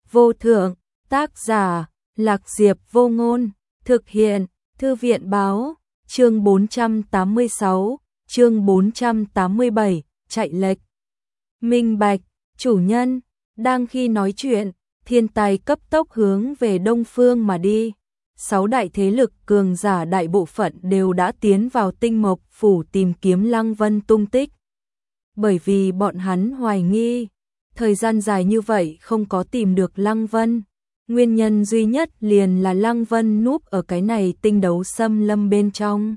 vô thượng, tác giả, Lạc Diệp Vô Ngôn, thực hiện, Thư viện báo, chương 486, chương 487, chạy lệch. Minh Bạch, chủ nhân, đang khi nói chuyện, thiên tài cấp tốc hướng về đông phương mà đi. 6 đại thế lực cường giả đại bộ phận đều đã tiến vào Tinh Mộc phủ tìm kiếm Lăng Vân tung tích. Bởi vì bọn hắn hoài nghi, thời gian dài như vậy không có tìm được Lăng Vân. Nguyên nhân duy nhất liền là Lăng Vân núp ở cái này tinh đấu xâm lâm bên trong.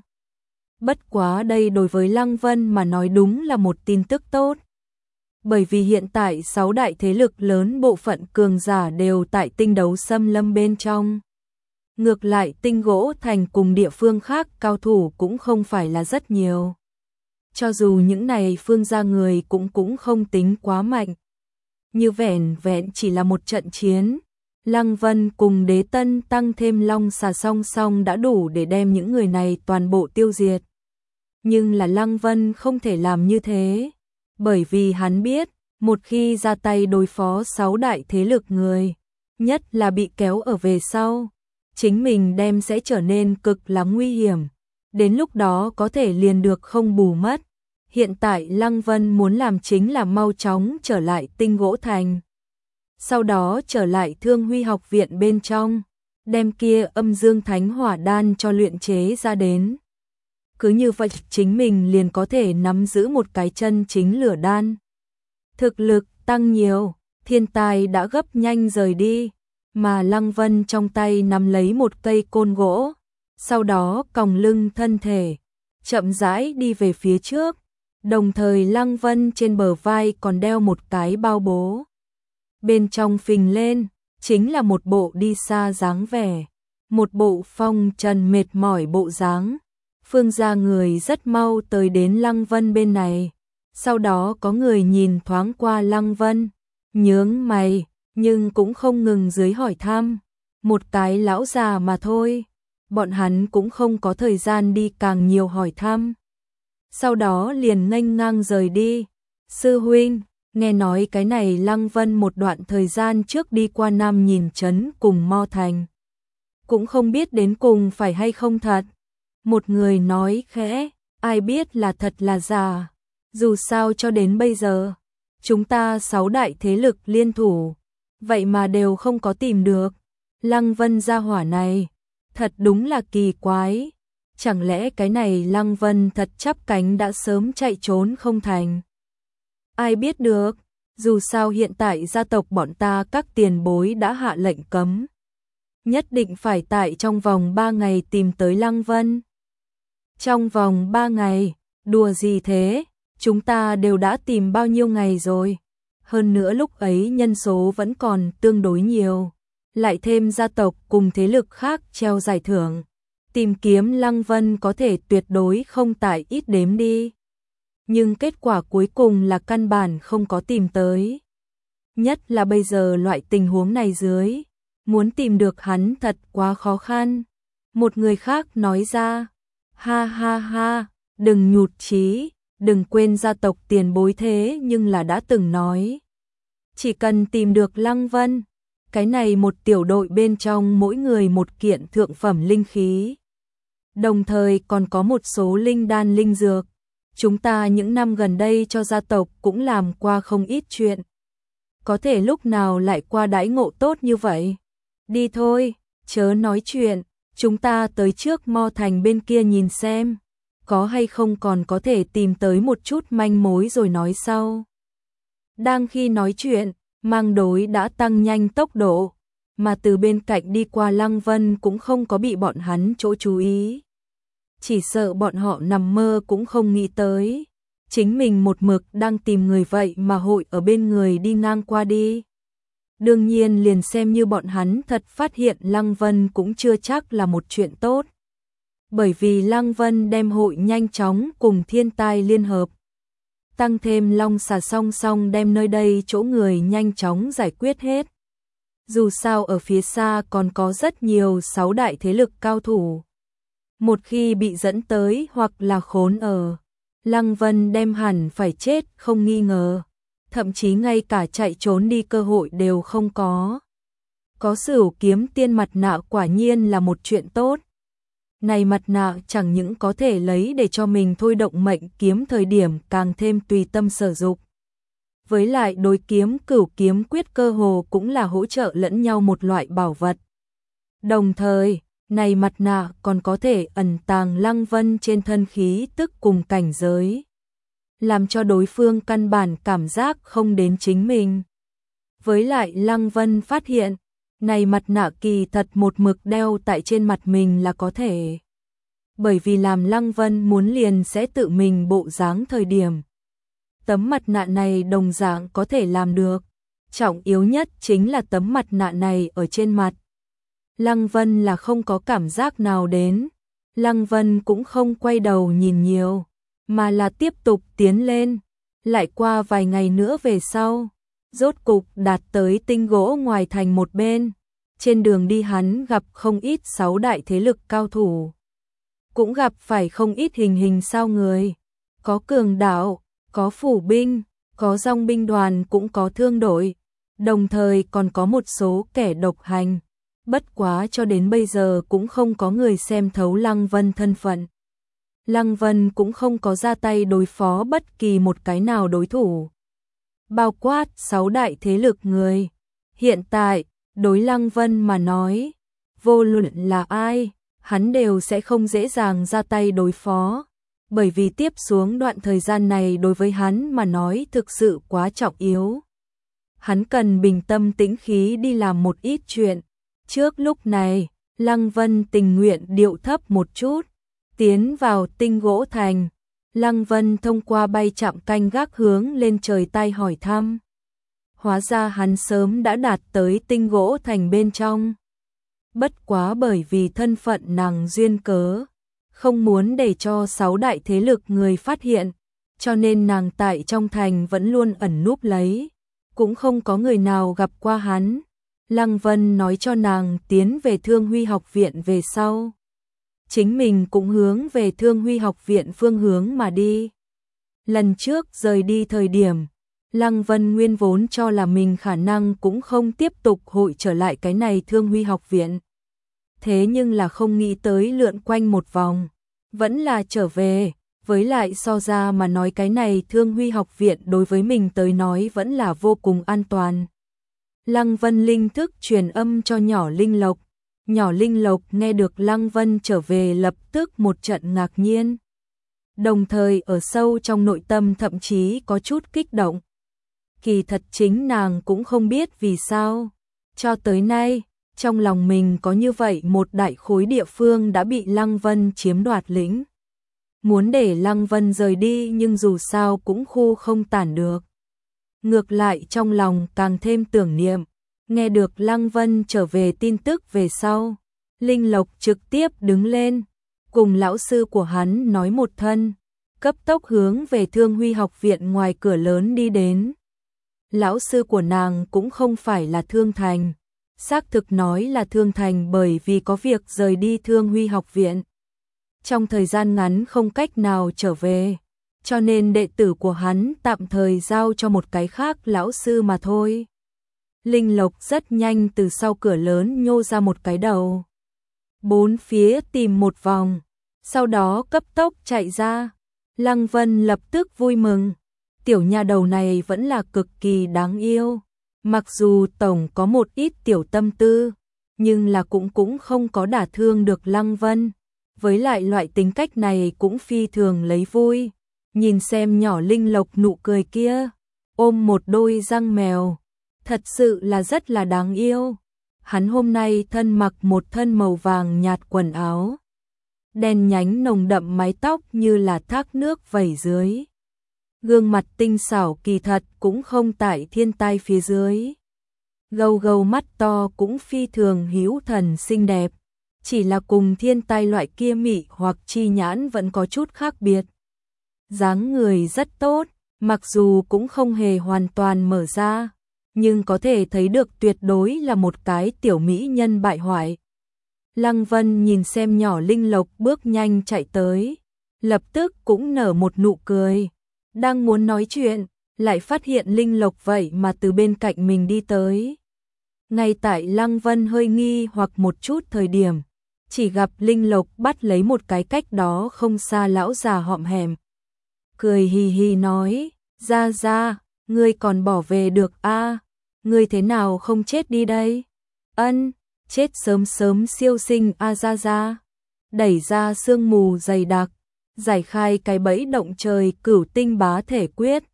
Bất quá đây đối với Lăng Vân mà nói đúng là một tin tức tốt. Bởi vì hiện tại 6 đại thế lực lớn bộ phận cường giả đều tại tinh đấu xâm lâm bên trong. Ngược lại Tinh Gỗ Thành cùng địa phương khác cao thủ cũng không phải là rất nhiều. Cho dù những này phương gia người cũng không tính quá mạnh. Như vẻn chỉ là một trận chiến, Lăng Vân cùng Đế Tân tăng thêm Long Xà song song đã đủ để đem những người này toàn bộ tiêu diệt. Nhưng là Lăng Vân không thể làm như thế, bởi vì hắn biết, một khi ra tay đối phó 6 đại thế lực người, nhất là bị kéo ở về sau, chính mình đem sẽ trở nên cực là nguy hiểm, đến lúc đó có thể liền được không bù mất. Hiện tại Lăng Vân muốn làm chính là mau chóng trở lại Tinh Gỗ Thành. Sau đó trở lại Thương Huy học viện bên trong, đem kia Âm Dương Thánh Hỏa Đan cho luyện chế ra đến. Cứ như vậy chính mình liền có thể nắm giữ một cái chân chính lửa đan. Thực lực tăng nhiều, thiên tài đã gấp nhanh rời đi, mà Lăng Vân trong tay nắm lấy một cây côn gỗ, sau đó còng lưng thân thể, chậm rãi đi về phía trước. Đồng thời Lăng Vân trên bờ vai còn đeo một cái bao bố. Bên trong phình lên, chính là một bộ đi xa dáng vẻ, một bộ phong trần mệt mỏi bộ dáng. Phương gia người rất mau tới đến Lăng Vân bên này. Sau đó có người nhìn thoáng qua Lăng Vân, nhướng mày, nhưng cũng không ngừng dưới hỏi thăm. Một cái lão già mà thôi, bọn hắn cũng không có thời gian đi càng nhiều hỏi thăm. Sau đó liền nghênh ngang rời đi. Sư huynh, nghe nói cái này Lăng Vân một đoạn thời gian trước đi qua Nam Nhìn Trấn cùng Mo Thành. Cũng không biết đến cùng phải hay không thật. Một người nói khẽ, ai biết là thật là giả. Dù sao cho đến bây giờ, chúng ta 6 đại thế lực liên thủ, vậy mà đều không có tìm được. Lăng Vân gia hỏa này, thật đúng là kỳ quái. Chẳng lẽ cái này Lăng Vân thật chắp cánh đã sớm chạy trốn không thành? Ai biết được, dù sao hiện tại gia tộc bọn ta các tiền bối đã hạ lệnh cấm. Nhất định phải tại trong vòng 3 ngày tìm tới Lăng Vân. Trong vòng 3 ngày, đùa gì thế, chúng ta đều đã tìm bao nhiêu ngày rồi. Hơn nữa lúc ấy nhân số vẫn còn tương đối nhiều. Lại thêm gia tộc cùng thế lực khác treo giải thưởng. Tìm kiếm Lăng Vân có thể tuyệt đối không tại ít đếm đi. Nhưng kết quả cuối cùng là căn bản không có tìm tới. Nhất là bây giờ loại tình huống này dưới, muốn tìm được hắn thật quá khó khăn. Một người khác nói ra, ha ha ha, đừng nhụt chí, đừng quên gia tộc tiền bối thế nhưng là đã từng nói. Chỉ cần tìm được Lăng Vân, cái này một tiểu đội bên trong mỗi người một kiện thượng phẩm linh khí. Đồng thời còn có một số linh đan linh dược. Chúng ta những năm gần đây cho gia tộc cũng làm qua không ít chuyện. Có thể lúc nào lại qua đãi ngộ tốt như vậy. Đi thôi, chớ nói chuyện, chúng ta tới trước Mo Thành bên kia nhìn xem. Có hay không còn có thể tìm tới một chút manh mối rồi nói sau. Đang khi nói chuyện, Mang Đối đã tăng nhanh tốc độ. Mà từ bên cạnh đi qua Lăng Vân cũng không có bị bọn hắn chỗ chú ý. Chỉ sợ bọn họ nằm mơ cũng không nghĩ tới. Chính mình một mực đang tìm người vậy mà hội ở bên người đi ngang qua đi. Đương nhiên liền xem như bọn hắn thật phát hiện Lăng Vân cũng chưa chắc là một chuyện tốt. Bởi vì Lăng Vân đem hội nhanh chóng cùng thiên tai liên hợp. Tăng thêm Long Xà song song đem nơi đây chỗ người nhanh chóng giải quyết hết. Dù sao ở phía xa còn có rất nhiều 6 đại thế lực cao thủ. Một khi bị dẫn tới hoặc là khốn ở, Lăng Vân đem hẳn phải chết không nghi ngờ. Thậm chí ngay cả chạy trốn đi cơ hội đều không có. Có Sửu Kiếm Tiên mặt nạ quả nhiên là một chuyện tốt. Này mặt nạ chẳng những có thể lấy để cho mình thôi động mệnh kiếm thời điểm càng thêm tùy tâm sử dụng. Với lại đối kiếm Cửu Kiếm Quyết cơ hồ cũng là hỗ trợ lẫn nhau một loại bảo vật. Đồng thời, này mặt nạ còn có thể ẩn tàng Lăng Vân trên thân khí tức cùng cảnh giới, làm cho đối phương căn bản cảm giác không đến chính mình. Với lại Lăng Vân phát hiện, này mặt nạ kỳ thật một mực đeo tại trên mặt mình là có thể. Bởi vì làm Lăng Vân muốn liền sẽ tự mình bộ dáng thời điểm. Tấm mặt nạ này đồng dạng có thể làm được. Trọng yếu nhất chính là tấm mặt nạ này ở trên mặt. Lăng Vân là không có cảm giác nào đến. Lăng Vân cũng không quay đầu nhìn nhiều, mà là tiếp tục tiến lên. Lại qua vài ngày nữa về sau, rốt cục đạt tới tinh gỗ ngoài thành một bên. Trên đường đi hắn gặp không ít 6 đại thế lực cao thủ. Cũng gặp phải không ít hình hình sao người. Có cường đạo, có phủ binh, có dòng binh đoàn cũng có thương đội. Đồng thời còn có một số kẻ độc hành. Bất quá cho đến bây giờ cũng không có người xem thấu Lăng Vân thân phận. Lăng Vân cũng không có ra tay đối phó bất kỳ một cái nào đối thủ. Bao quát 6 đại thế lực người. Hiện tại, đối Lăng Vân mà nói, vô luận là ai, hắn đều sẽ không dễ dàng ra tay đối phó. Bởi vì tiếp xuống đoạn thời gian này đối với hắn mà nói thực sự quá trọng yếu. Hắn cần bình tâm tĩnh khí đi làm một ít chuyện. Trước lúc này, Lăng Vân tình nguyện điệu thấp một chút, tiến vào tinh gỗ thành. Lăng Vân thông qua bay chạm canh gác hướng lên trời tay hỏi thăm. Hóa ra hắn sớm đã đạt tới tinh gỗ thành bên trong. Bất quá bởi vì thân phận nàng duyên cớ, không muốn để cho 6 đại thế lực người phát hiện, cho nên nàng tại trong thành vẫn luôn ẩn núp lấy, cũng không có người nào gặp qua hắn. Lăng Vân nói cho nàng tiến về Thương Huy học viện về sau. Chính mình cũng hướng về Thương Huy học viện phương hướng mà đi. Lần trước rời đi thời điểm, Lăng Vân nguyên vốn cho là mình khả năng cũng không tiếp tục hội trở lại cái này Thương Huy học viện. Thế nhưng là không nghĩ tới lượn quanh một vòng, vẫn là trở về. Với lại so ra mà nói cái này Thương Huy học viện đối với mình tới nói vẫn là vô cùng an toàn. Lăng Vân linh thức truyền âm cho nhỏ Linh Lộc. Nhỏ Linh Lộc nghe được Lăng Vân trở về lập tức một trận ngạc nhiên. Đồng thời ở sâu trong nội tâm thậm chí có chút kích động. Kỳ thật chính nàng cũng không biết vì sao. Cho tới nay, trong lòng mình có như vậy một đại khối địa phương đã bị Lăng Vân chiếm đoạt lĩnh. Muốn để Lăng Vân rời đi nhưng dù sao cũng khu không tản được. Ngược lại trong lòng càng thêm tưởng niệm. Nghe được Lăng Vân trở về tin tức về sau, Linh Lộc trực tiếp đứng lên, cùng lão sư của hắn nói một thân, cấp tốc hướng về Thương Huy học viện ngoài cửa lớn đi đến. Lão sư của nàng cũng không phải là Thương Thành, xác thực nói là Thương Thành bởi vì có việc rời đi Thương Huy học viện. Trong thời gian ngắn không cách nào trở về, cho nên đệ tử của hắn tạm thời giao cho một cái khác lão sư mà thôi. Linh Lộc rất nhanh từ sau cửa lớn nhô ra một cái đầu. Bốn phía tìm một vòng, sau đó cấp tốc chạy ra. Lăng Vân lập tức vui mừng. Tiểu nha đầu này vẫn là cực kỳ đáng yêu. Mặc dù tổng có một ít tiểu tâm tư, nhưng là cũng không có đả thương được Lăng Vân. Với lại loại tính cách này cũng phi thường lấy vui. Nhìn xem nhỏ Linh Lộc nụ cười kia, ôm một đôi răng mèo. Thật sự là rất là đáng yêu. Hắn hôm nay thân mặc một thân màu vàng nhạt quần áo. Đen nhánh nồng đậm mái tóc như là thác nước vẩy dưới. Gương mặt tinh xảo kỳ thật cũng không tại thiên tai phía dưới. Gâu gâu mắt to cũng phi thường hữu thần xinh đẹp. Chỉ là cùng thiên tai loại kia mị hoặc chi nhãn vẫn có chút khác biệt. Dáng người rất tốt, mặc dù cũng không hề hoàn toàn mở ra, nhưng có thể thấy được tuyệt đối là một cái tiểu mỹ nhân bại hoại. Lăng Vân nhìn xem nhỏ Linh Lộc bước nhanh chạy tới, lập tức cũng nở một nụ cười. Đang muốn nói chuyện, lại phát hiện Linh Lộc vậy mà từ bên cạnh mình đi tới. Ngay tại Lăng Vân hơi nghi hoặc một chút thời điểm, chỉ gặp Linh Lộc bắt lấy một cái cách đó không xa lão già hõm hèm. Cười hì hì nói, ra, ngươi còn bỏ về được a? Ngươi thế nào không chết đi đây? Ân, chết sớm sớm siêu sinh a ra. Đẩy ra sương mù dày đặc, giải khai cái bẫy động trời Cửu Tinh Bá Thể Quyết,